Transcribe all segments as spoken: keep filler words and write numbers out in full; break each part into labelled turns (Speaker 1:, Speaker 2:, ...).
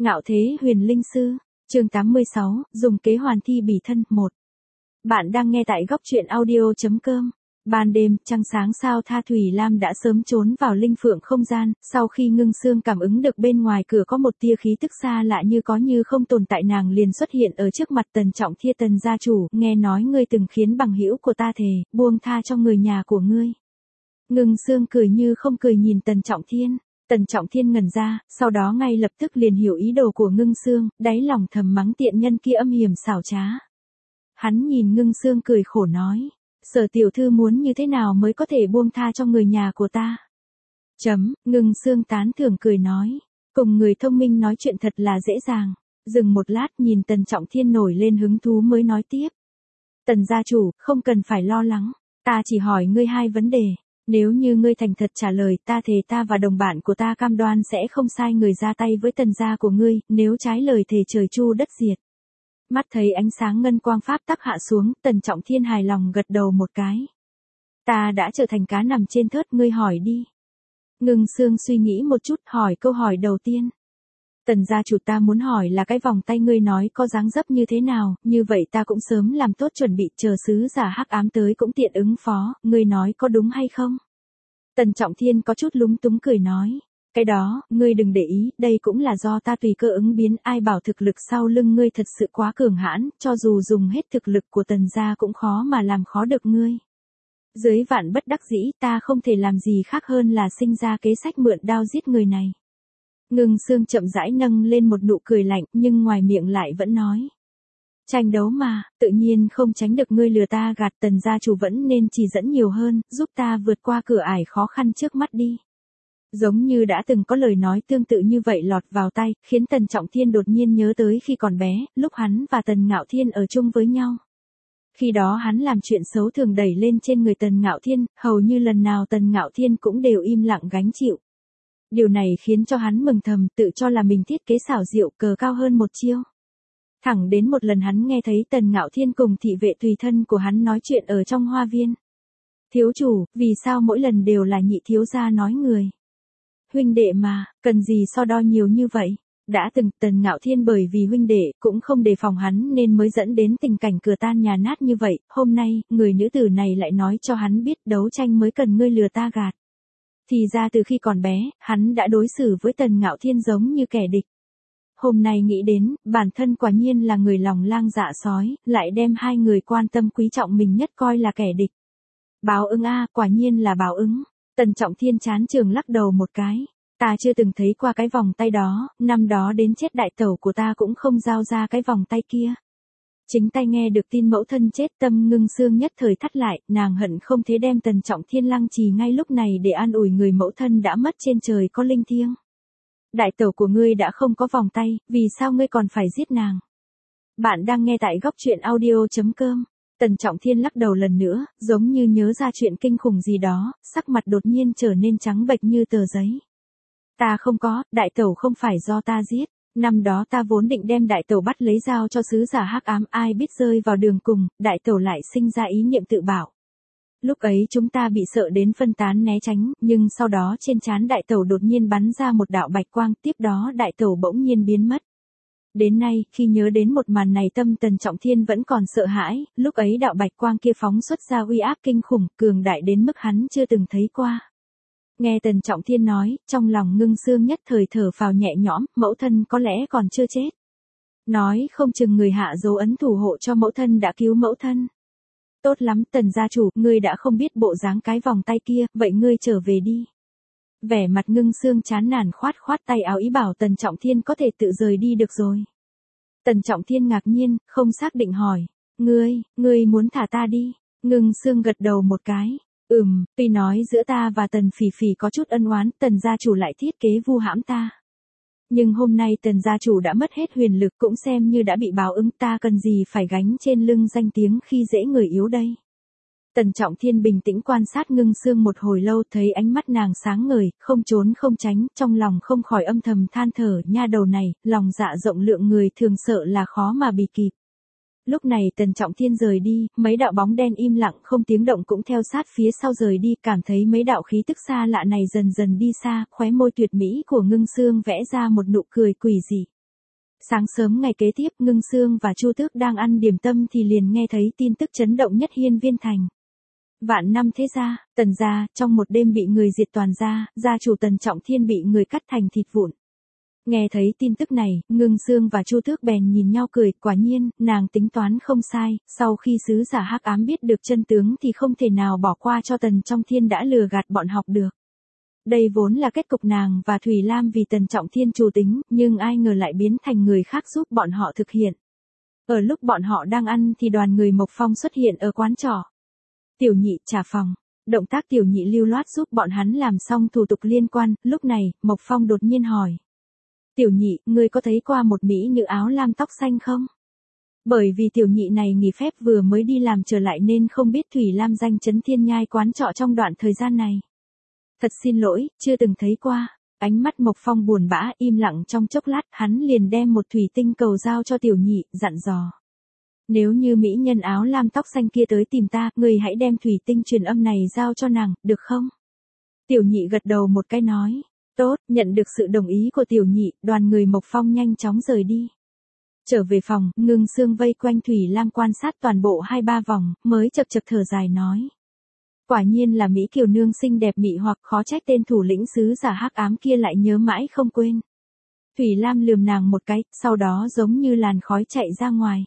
Speaker 1: Ngạo thế huyền linh sư, chương tám mươi sáu, dùng kế hoàn thi bỉ thân, một. Bạn đang nghe tại góc truyện audio.com. Ban đêm, trăng sáng sao Tha Thủy Lam đã sớm trốn vào linh phượng không gian, sau khi ngưng xương cảm ứng được bên ngoài cửa có một tia khí tức xa lạ như có như không tồn tại, nàng liền xuất hiện ở trước mặt Tần Trọng Thiên. Tần gia chủ, nghe nói ngươi từng khiến bằng hữu của ta thề, buông tha cho người nhà của ngươi. Ngưng xương cười như không cười nhìn Tần Trọng Thiên. Tần Trọng Thiên ngẩn ra, sau đó ngay lập tức liền hiểu ý đồ của ngưng xương, đáy lòng thầm mắng tiện nhân kia âm hiểm xảo trá. Hắn nhìn ngưng xương cười khổ nói, Sở tiểu thư muốn như thế nào mới có thể buông tha cho người nhà của ta? Chấm, ngưng xương tán thưởng cười nói, cùng người thông minh nói chuyện thật là dễ dàng. Dừng một lát nhìn Tần Trọng Thiên nổi lên hứng thú mới nói tiếp. Tần gia chủ, không cần phải lo lắng, ta chỉ hỏi ngươi hai vấn đề. Nếu như ngươi thành thật trả lời, ta thề ta và đồng bạn của ta cam đoan sẽ không sai người ra tay với Tần gia của ngươi, nếu trái lời thề trời chu đất diệt. Mắt thấy ánh sáng ngân quang pháp tắc hạ xuống, Tần Trọng Thiên hài lòng gật đầu một cái. Ta đã trở thành cá nằm trên thớt, ngươi hỏi đi. Ngưng xương suy nghĩ một chút, hỏi câu hỏi đầu tiên. Tần gia chủ, ta muốn hỏi là cái vòng tay ngươi nói có dáng dấp như thế nào, như vậy ta cũng sớm làm tốt chuẩn bị, chờ sứ giả hắc ám tới cũng tiện ứng phó, ngươi nói có đúng hay không? Tần Trọng Thiên có chút lúng túng cười nói, cái đó, ngươi đừng để ý, đây cũng là do ta tùy cơ ứng biến, ai bảo thực lực sau lưng ngươi thật sự quá cường hãn, cho dù dùng hết thực lực của Tần gia cũng khó mà làm khó được ngươi. Dưới vạn bất đắc dĩ, ta không thể làm gì khác hơn là sinh ra kế sách mượn đao giết người này. Ngưng xương chậm rãi nâng lên một nụ cười lạnh, nhưng ngoài miệng lại vẫn nói. Tranh đấu mà, tự nhiên không tránh được ngươi lừa ta gạt, Tần gia chủ vẫn nên chỉ dẫn nhiều hơn, giúp ta vượt qua cửa ải khó khăn trước mắt đi. Giống như đã từng có lời nói tương tự như vậy lọt vào tay, khiến Tần Trọng Thiên đột nhiên nhớ tới khi còn bé, lúc hắn và Tần Ngạo Thiên ở chung với nhau. Khi đó hắn làm chuyện xấu thường đẩy lên trên người Tần Ngạo Thiên, hầu như lần nào Tần Ngạo Thiên cũng đều im lặng gánh chịu. Điều này khiến cho hắn mừng thầm, tự cho là mình thiết kế xảo diệu, cờ cao hơn một chiêu. Thẳng đến một lần hắn nghe thấy Tần Ngạo Thiên cùng thị vệ tùy thân của hắn nói chuyện ở trong hoa viên. Thiếu chủ, vì sao mỗi lần đều là nhị thiếu gia nói người? Huynh đệ mà, cần gì so đo nhiều như vậy? Đã từng Tần Ngạo Thiên bởi vì huynh đệ cũng không đề phòng hắn nên mới dẫn đến tình cảnh cửa tan nhà nát như vậy. Hôm nay, người nữ tử này lại nói cho hắn biết đấu tranh mới cần ngươi lừa ta gạt. Thì ra từ khi còn bé, hắn đã đối xử với Tần Ngạo Thiên giống như kẻ địch. Hôm nay nghĩ đến, bản thân quả nhiên là người lòng lang dạ sói, lại đem hai người quan tâm quý trọng mình nhất coi là kẻ địch. Báo ứng a, quả nhiên là báo ứng. Tần Trọng Thiên chán trường lắc đầu một cái. Ta chưa từng thấy qua cái vòng tay đó, năm đó đến chết đại tẩu của ta cũng không giao ra cái vòng tay kia. Chính tay nghe được tin mẫu thân chết, tâm ngưng xương nhất thời thắt lại, nàng hận không thế đem Tần Trọng Thiên lăng trì ngay lúc này để an ủi người mẫu thân đã mất trên trời có linh thiêng. Đại tẩu của ngươi đã không có vòng tay, vì sao ngươi còn phải giết nàng? Bạn đang nghe tại góc truyện audio.com. Tần Trọng Thiên lắc đầu lần nữa, giống như nhớ ra chuyện kinh khủng gì đó, sắc mặt đột nhiên trở nên trắng bệch như tờ giấy. Ta không có, đại tẩu không phải do ta giết. Năm đó ta vốn định đem đại tẩu bắt lấy giao cho sứ giả hắc ám, ai biết rơi vào đường cùng, đại tẩu lại sinh ra ý niệm tự bảo. Lúc ấy chúng ta bị sợ đến phân tán né tránh, nhưng sau đó trên trán đại tẩu đột nhiên bắn ra một đạo bạch quang, tiếp đó đại tẩu bỗng nhiên biến mất. Đến nay, khi nhớ đến một màn này tâm Tần Trọng Thiên vẫn còn sợ hãi, lúc ấy đạo bạch quang kia phóng xuất ra uy áp kinh khủng, cường đại đến mức hắn chưa từng thấy qua. Nghe Tần Trọng Thiên nói, trong lòng ngưng xương nhất thời thở phào nhẹ nhõm, mẫu thân có lẽ còn chưa chết. Nói không chừng người hạ dấu ấn thủ hộ cho mẫu thân đã cứu mẫu thân. Tốt lắm, Tần gia chủ, ngươi đã không biết bộ dáng cái vòng tay kia, vậy ngươi trở về đi. Vẻ mặt ngưng xương chán nản khoát khoát tay áo ý bảo Tần Trọng Thiên có thể tự rời đi được rồi. Tần Trọng Thiên ngạc nhiên, không xác định hỏi, ngươi, ngươi muốn thả ta đi? Ngưng xương gật đầu một cái. Ừm, tuy nói giữa ta và Tần Phỉ Phỉ có chút ân oán, Tần gia chủ lại thiết kế vu hãm ta. Nhưng hôm nay Tần gia chủ đã mất hết huyền lực, cũng xem như đã bị báo ứng, ta cần gì phải gánh trên lưng danh tiếng khi dễ người yếu đây. Tần Trọng Thiên bình tĩnh quan sát ngưng xương một hồi lâu, thấy ánh mắt nàng sáng ngời, không trốn không tránh, trong lòng không khỏi âm thầm than thở, nha đầu này, lòng dạ rộng lượng người thường sợ là khó mà bì kịp. Lúc này Tần Trọng Thiên rời đi, mấy đạo bóng đen im lặng không tiếng động cũng theo sát phía sau rời đi, cảm thấy mấy đạo khí tức xa lạ này dần dần đi xa, khóe môi tuyệt mỹ của ngưng xương vẽ ra một nụ cười quỷ dị. Sáng sớm ngày kế tiếp, Ngưng Sương và Chu Tước đang ăn điểm tâm thì liền nghe thấy tin tức chấn động nhất Hiên Viên Thành. Vạn năm thế gia, Tần gia, trong một đêm bị người diệt toàn gia, gia chủ Tần Trọng Thiên bị người cắt thành thịt vụn. Nghe thấy tin tức này, Ngưng Sương và Chu Tước bèn nhìn nhau cười, quả nhiên, nàng tính toán không sai, sau khi sứ giả hắc ám biết được chân tướng thì không thể nào bỏ qua cho Tần Trọng Thiên đã lừa gạt bọn học được. Đây vốn là kết cục nàng và Thủy Lam vì Tần Trọng Thiên chủ tính, nhưng ai ngờ lại biến thành người khác giúp bọn họ thực hiện. Ở lúc bọn họ đang ăn thì đoàn người Mộc Phong xuất hiện ở quán trọ. Tiểu Nhị trả phòng. Động tác Tiểu Nhị lưu loát giúp bọn hắn làm xong thủ tục liên quan, lúc này, Mộc Phong đột nhiên hỏi. Tiểu Nhị, ngươi có thấy qua một mỹ nữ áo lam tóc xanh không? Bởi vì Tiểu Nhị này nghỉ phép vừa mới đi làm trở lại nên không biết Thủy Lam danh chấn thiên nhai quán trọ trong đoạn thời gian này. Thật xin lỗi, chưa từng thấy qua. Ánh mắt Mộc Phong buồn bã, im lặng trong chốc lát, hắn liền đem một thủy tinh cầu giao cho Tiểu Nhị, dặn dò. Nếu như mỹ nhân áo lam tóc xanh kia tới tìm ta, người hãy đem thủy tinh truyền âm này giao cho nàng, được không? Tiểu Nhị gật đầu một cái nói. Tốt, nhận được sự đồng ý của Tiểu Nhị, đoàn người Mộc Phong nhanh chóng rời đi. Trở về phòng, Ngưng Sương vây quanh Thủy Lam quan sát toàn bộ hai ba vòng, mới chập chập thở dài nói. Quả nhiên là Mỹ Kiều Nương xinh đẹp mị hoặc, khó trách tên thủ lĩnh sứ giả hắc ám kia lại nhớ mãi không quên. Thủy Lam lườm nàng một cái, sau đó giống như làn khói chạy ra ngoài.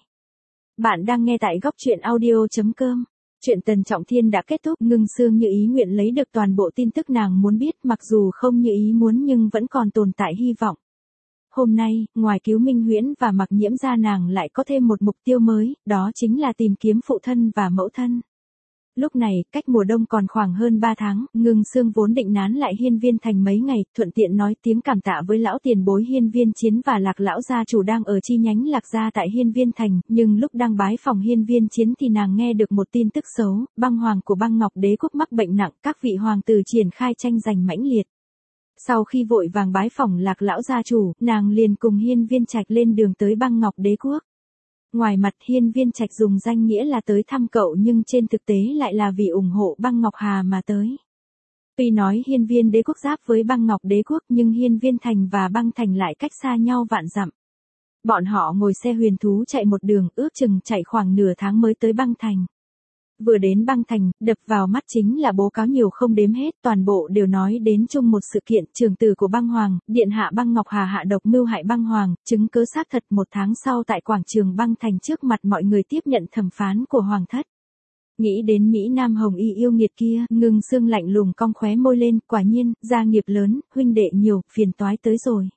Speaker 1: Bạn đang nghe tại góc truyện audio chấm com. Chuyện Tần Trọng Thiên đã kết thúc, Ngưng Sương như ý nguyện lấy được toàn bộ tin tức nàng muốn biết, mặc dù không như ý muốn nhưng vẫn còn tồn tại hy vọng. Hôm nay, ngoài cứu Minh Huyễn và Mặc Nhiễm ra, nàng lại có thêm một mục tiêu mới, đó chính là tìm kiếm phụ thân và mẫu thân. Lúc này, cách mùa đông còn khoảng hơn ba tháng, Ngưng Sương vốn định nán lại Hiên Viên Thành mấy ngày, thuận tiện nói tiếng cảm tạ với lão tiền bối Hiên Viên Chiến và Lạc lão gia chủ đang ở chi nhánh Lạc gia tại Hiên Viên Thành, nhưng lúc đang bái phòng Hiên Viên Chiến thì nàng nghe được một tin tức xấu, băng hoàng của Băng Ngọc Đế quốc mắc bệnh nặng, các vị hoàng tử triển khai tranh giành mãnh liệt. Sau khi vội vàng bái phòng Lạc lão gia chủ, nàng liền cùng Hiên Viên Trạch lên đường tới Băng Ngọc Đế quốc. Ngoài mặt Hiên Viên Trạch dùng danh nghĩa là tới thăm cậu nhưng trên thực tế lại là vì ủng hộ Băng Ngọc Hà mà tới. Tuy nói Hiên Viên Đế quốc giáp với Băng Ngọc Đế quốc nhưng Hiên Viên Thành và Băng Thành lại cách xa nhau vạn dặm. Bọn họ ngồi xe huyền thú chạy một đường, ước chừng chạy khoảng nửa tháng mới tới Băng Thành. Vừa đến Băng Thành, đập vào mắt chính là bố cáo nhiều không đếm hết, toàn bộ đều nói đến chung một sự kiện, trưởng tử của Băng Hoàng, điện hạ Băng Ngọc Hà hạ độc mưu hại Băng Hoàng, chứng cứ xác thật. Một tháng sau tại quảng trường Băng Thành trước mặt mọi người tiếp nhận thẩm phán của Hoàng thất. Nghĩ đến Mỹ Nam Hồng Y yêu nghiệt kia, Ngưng Sương lạnh lùng cong khóe môi lên, quả nhiên, gia nghiệp lớn, huynh đệ nhiều, phiền toái tới rồi.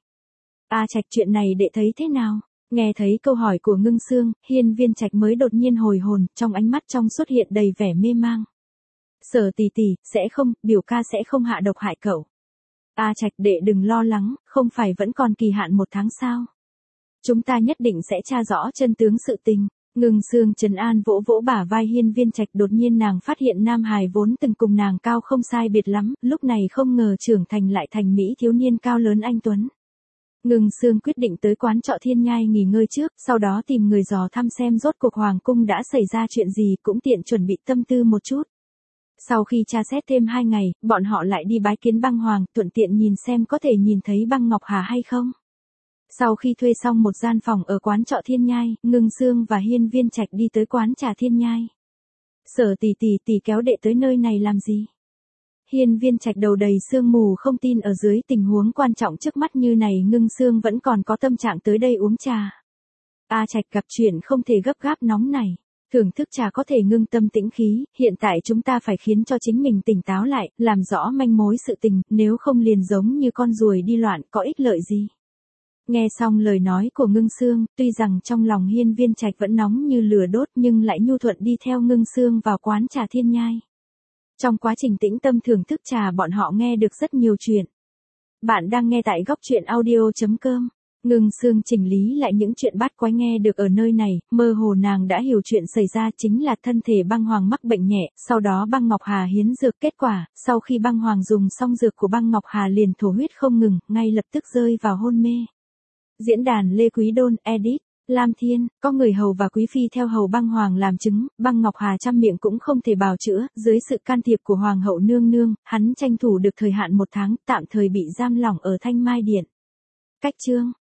Speaker 1: A Trạch, chuyện này đệ thấy thế nào? Nghe thấy câu hỏi của Ngưng Sương, Hiên Viên Trạch mới đột nhiên hồi hồn, trong ánh mắt trong xuất hiện đầy vẻ mê mang. Sở tỷ tỷ, sẽ không, biểu ca sẽ không hạ độc hại cậu. A Trạch, đệ đừng lo lắng, không phải vẫn còn kỳ hạn một tháng sao? Chúng ta nhất định sẽ tra rõ chân tướng sự tình. Ngưng Sương trấn an vỗ vỗ bả vai Hiên Viên Trạch, đột nhiên nàng phát hiện Nam Hải vốn từng cùng nàng cao không sai biệt lắm, lúc này không ngờ trưởng thành lại thành mỹ thiếu niên cao lớn anh tuấn. Ngưng Sương quyết định tới quán trọ Thiên Nhai nghỉ ngơi trước, sau đó tìm người dò thăm xem rốt cuộc hoàng cung đã xảy ra chuyện gì, cũng tiện chuẩn bị tâm tư một chút. Sau khi tra xét thêm hai ngày, bọn họ lại đi bái kiến Băng Hoàng, thuận tiện nhìn xem có thể nhìn thấy Băng Ngọc Hà hay không. Sau khi thuê xong một gian phòng ở quán trọ Thiên Nhai, Ngưng Sương và Hiên Viên Trạch đi tới quán trà Thiên Nhai. Sở tỷ tỷ, tỷ kéo đệ tới nơi này làm gì? Hiên Viên Trạch đầu đầy sương mù không tin ở dưới tình huống quan trọng trước mắt như này Ngưng Sương vẫn còn có tâm trạng tới đây uống trà. A Trạch, gặp chuyện không thể gấp gáp nóng này. Thưởng thức trà có thể ngưng tâm tĩnh khí, hiện tại chúng ta phải khiến cho chính mình tỉnh táo lại, làm rõ manh mối sự tình, nếu không liền giống như con ruồi đi loạn, có ích lợi gì. Nghe xong lời nói của Ngưng Sương, tuy rằng trong lòng Hiên Viên Trạch vẫn nóng như lửa đốt nhưng lại nhu thuận đi theo Ngưng Sương vào quán trà Thiên Nhai. Trong quá trình tĩnh tâm thưởng thức trà bọn họ nghe được rất nhiều chuyện. Bạn đang nghe tại góc truyện audio chấm com. Ngưng Sương chỉnh lý lại những chuyện bát quái nghe được ở nơi này, mơ hồ nàng đã hiểu chuyện xảy ra chính là thân thể Băng Hoàng mắc bệnh nhẹ, sau đó Băng Ngọc Hà hiến dược, kết quả, sau khi Băng Hoàng dùng xong dược của Băng Ngọc Hà liền thổ huyết không ngừng, ngay lập tức rơi vào hôn mê. Diễn đàn Lê Quý Đôn, edit, Lam Thiên, có người hầu và quý phi theo hầu Băng Hoàng làm chứng, Băng Ngọc Hà trăm miệng cũng không thể bào chữa, dưới sự can thiệp của Hoàng hậu nương nương, hắn tranh thủ được thời hạn một tháng, tạm thời bị giam lỏng ở Thanh Mai Điện. Cách chương